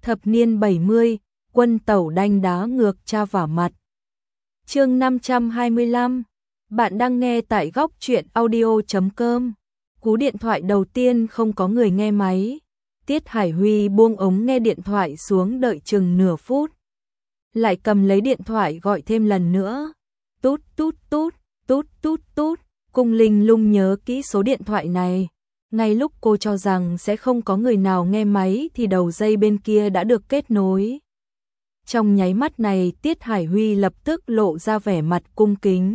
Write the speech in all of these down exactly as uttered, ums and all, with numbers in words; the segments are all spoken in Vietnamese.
Thập niên bảy mươi, quân tẩu đanh đá ngược cha vả mặt. Chương năm trăm hai mươi lăm. Bạn đang nghe tại góc truyện audio chấm com. Cú điện thoại đầu tiên không có người nghe máy. Tiết Hải Huy buông ống nghe điện thoại xuống đợi chừng nửa phút. Lại cầm lấy điện thoại gọi thêm lần nữa. Tút tút tút, tút tút tút. Cung Linh Lung nhớ kỹ số điện thoại này. Ngay lúc cô cho rằng sẽ không có người nào nghe máy thì đầu dây bên kia đã được kết nối. Trong nháy mắt này Tiết Hải Huy lập tức lộ ra vẻ mặt cung kính.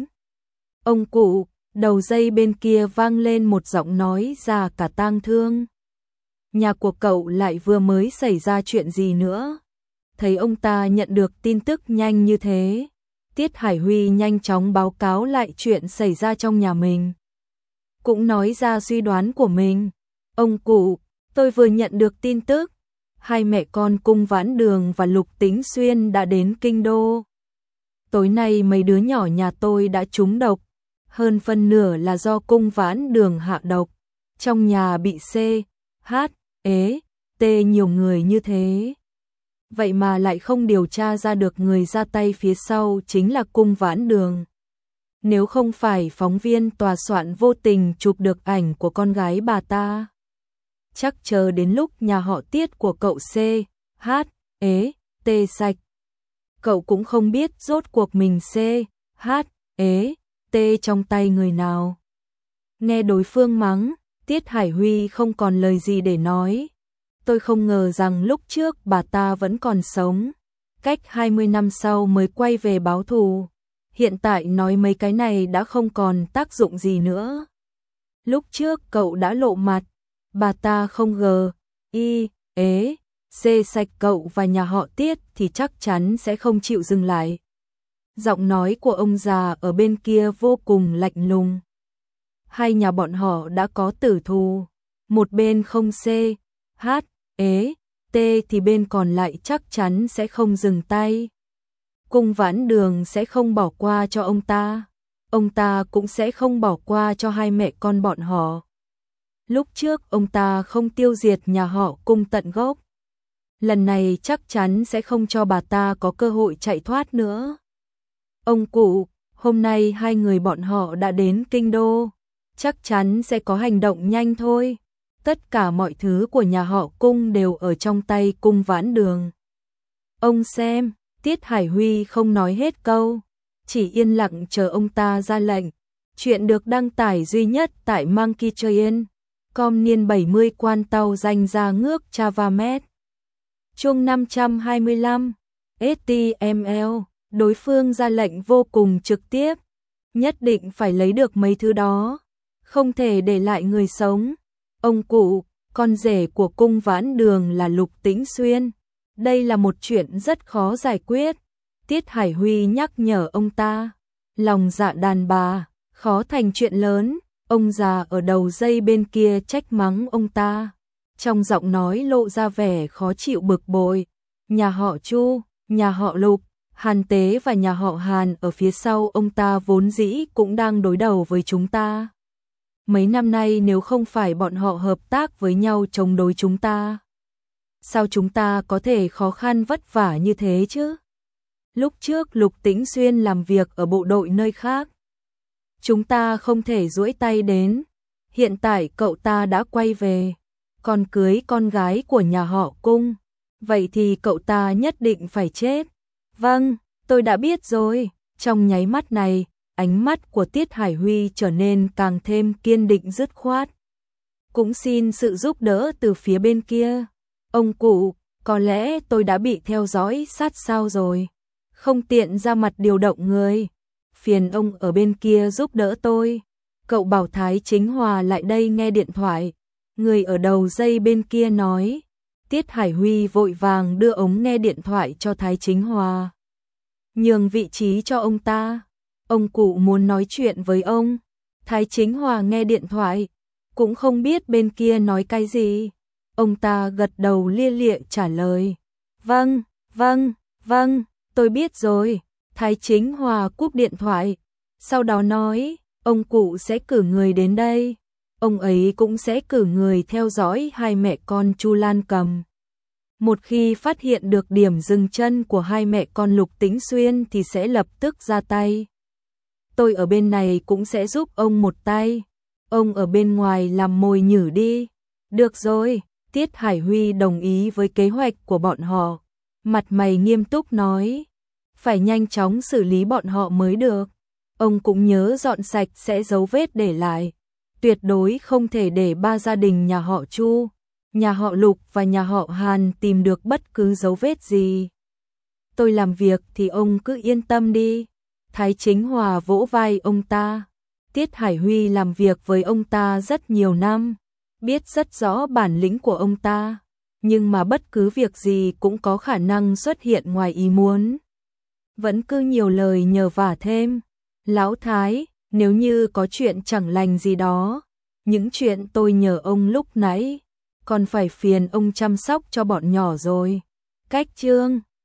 Ông cụ, đầu dây bên kia vang lên một giọng nói già cả tang thương. Nhà của cậu lại vừa mới xảy ra chuyện gì nữa? Thấy ông ta nhận được tin tức nhanh như thế, Tiết Hải Huy nhanh chóng báo cáo lại chuyện xảy ra trong nhà mình. Cũng nói ra suy đoán của mình. Ông cụ, tôi vừa nhận được tin tức. Hai mẹ con Cung Vãn Đường và Lục Tĩnh Xuyên đã đến Kinh Đô. Tối nay mấy đứa nhỏ nhà tôi đã trúng độc. Hơn phân nửa là do Cung Vãn Đường hạ độc. Trong nhà bị C, H, ế, T nhiều người như thế. Vậy mà lại không điều tra ra được người ra tay phía sau chính là Cung Vãn Đường. Nếu không phải phóng viên tòa soạn vô tình chụp được ảnh của con gái bà ta, chắc chờ đến lúc nhà họ Tiết của cậu C, H, ế, T sạch. Cậu cũng không biết rốt cuộc mình C, H, ế, T trong tay người nào. Nghe đối phương mắng, Tiết Hải Huy không còn lời gì để nói. Tôi không ngờ rằng lúc trước bà ta vẫn còn sống. Cách hai mươi năm sau mới quay về báo thù. Hiện tại nói mấy cái này đã không còn tác dụng gì nữa. Lúc trước cậu đã lộ mặt. Bà ta không gờ, y, ế, c sạch cậu và nhà họ Tiết thì chắc chắn sẽ không chịu dừng lại. Giọng nói của ông già ở bên kia vô cùng lạnh lùng. Hai nhà bọn họ đã có tử thù. Một bên không C, H, ế, T thì bên còn lại chắc chắn sẽ không dừng tay. Cung Vãn Đường sẽ không bỏ qua cho ông ta. Ông ta cũng sẽ không bỏ qua cho hai mẹ con bọn họ. Lúc trước ông ta không tiêu diệt nhà họ Cung tận gốc. Lần này chắc chắn sẽ không cho bà ta có cơ hội chạy thoát nữa. Ông cụ, hôm nay hai người bọn họ đã đến Kinh Đô. Chắc chắn sẽ có hành động nhanh thôi. Tất cả mọi thứ của nhà họ Cung đều ở trong tay Cung Vãn Đường. Ông xem, Tiết Hải Huy không nói hết câu. Chỉ yên lặng chờ ông ta ra lệnh. Chuyện được đăng tải duy nhất tại Monkey Train. Com niên bảy mươi quan tàu danh ra ngước Chavamet. Chương năm trăm hai mươi lăm. ét tê em lờ. Đối phương ra lệnh vô cùng trực tiếp. Nhất định phải lấy được mấy thứ đó. Không thể để lại người sống. Ông cụ, con rể của Cung Vãn Đường là Lục Tĩnh Xuyên. Đây là một chuyện rất khó giải quyết. Tiết Hải Huy nhắc nhở ông ta. Lòng dạ đàn bà, khó thành chuyện lớn. Ông già ở đầu dây bên kia trách mắng ông ta. Trong giọng nói lộ ra vẻ khó chịu bực bội. Nhà họ Chu, nhà họ Lục, Hàn Tế và nhà họ Hàn ở phía sau ông ta vốn dĩ cũng đang đối đầu với chúng ta. Mấy năm nay nếu không phải bọn họ hợp tác với nhau chống đối chúng ta, sao chúng ta có thể khó khăn vất vả như thế chứ? Lúc trước Lục Tĩnh Xuyên làm việc ở bộ đội nơi khác. Chúng ta không thể duỗi tay đến. Hiện tại cậu ta đã quay về, còn cưới con gái của nhà họ Cung. Vậy thì cậu ta nhất định phải chết. Vâng, tôi đã biết rồi. Trong nháy mắt này, ánh mắt của Tiết Hải Huy trở nên càng thêm kiên định dứt khoát. Cũng xin sự giúp đỡ từ phía bên kia. Ông cụ, có lẽ tôi đã bị theo dõi sát sao rồi. Không tiện ra mặt điều động người. Phiền ông ở bên kia giúp đỡ tôi. Cậu bảo Thái Chính Hòa lại đây nghe điện thoại. Người ở đầu dây bên kia nói. Tiết Hải Huy vội vàng đưa ống nghe điện thoại cho Thái Chính Hòa. Nhường vị trí cho ông ta. Ông cụ muốn nói chuyện với ông. Thái Chính Hòa nghe điện thoại. Cũng không biết bên kia nói cái gì. Ông ta gật đầu lia lịa trả lời. Vâng, vâng, vâng, tôi biết rồi. Thái Chính Hòa cúp điện thoại. Sau đó nói, ông cụ sẽ cử người đến đây. Ông ấy cũng sẽ cử người theo dõi hai mẹ con Chu Lan Cầm. Một khi phát hiện được điểm dừng chân của hai mẹ con Lục Tĩnh Xuyên thì sẽ lập tức ra tay. Tôi ở bên này cũng sẽ giúp ông một tay. Ông ở bên ngoài làm mồi nhử đi. Được rồi, Tiết Hải Huy đồng ý với kế hoạch của bọn họ. Mặt mày nghiêm túc nói, phải nhanh chóng xử lý bọn họ mới được. Ông cũng nhớ dọn sạch sẽ dấu vết để lại. Tuyệt đối không thể để ba gia đình nhà họ Chu, nhà họ Lục và nhà họ Hàn tìm được bất cứ dấu vết gì. Tôi làm việc thì ông cứ yên tâm đi. Thái Chính Hòa vỗ vai ông ta. Tiết Hải Huy làm việc với ông ta rất nhiều năm, biết rất rõ bản lĩnh của ông ta, nhưng mà bất cứ việc gì cũng có khả năng xuất hiện ngoài ý muốn. Vẫn cứ nhiều lời nhờ vả thêm. Lão Thái, nếu như có chuyện chẳng lành gì đó, những chuyện tôi nhờ ông lúc nãy, còn phải phiền ông chăm sóc cho bọn nhỏ rồi. Cách chương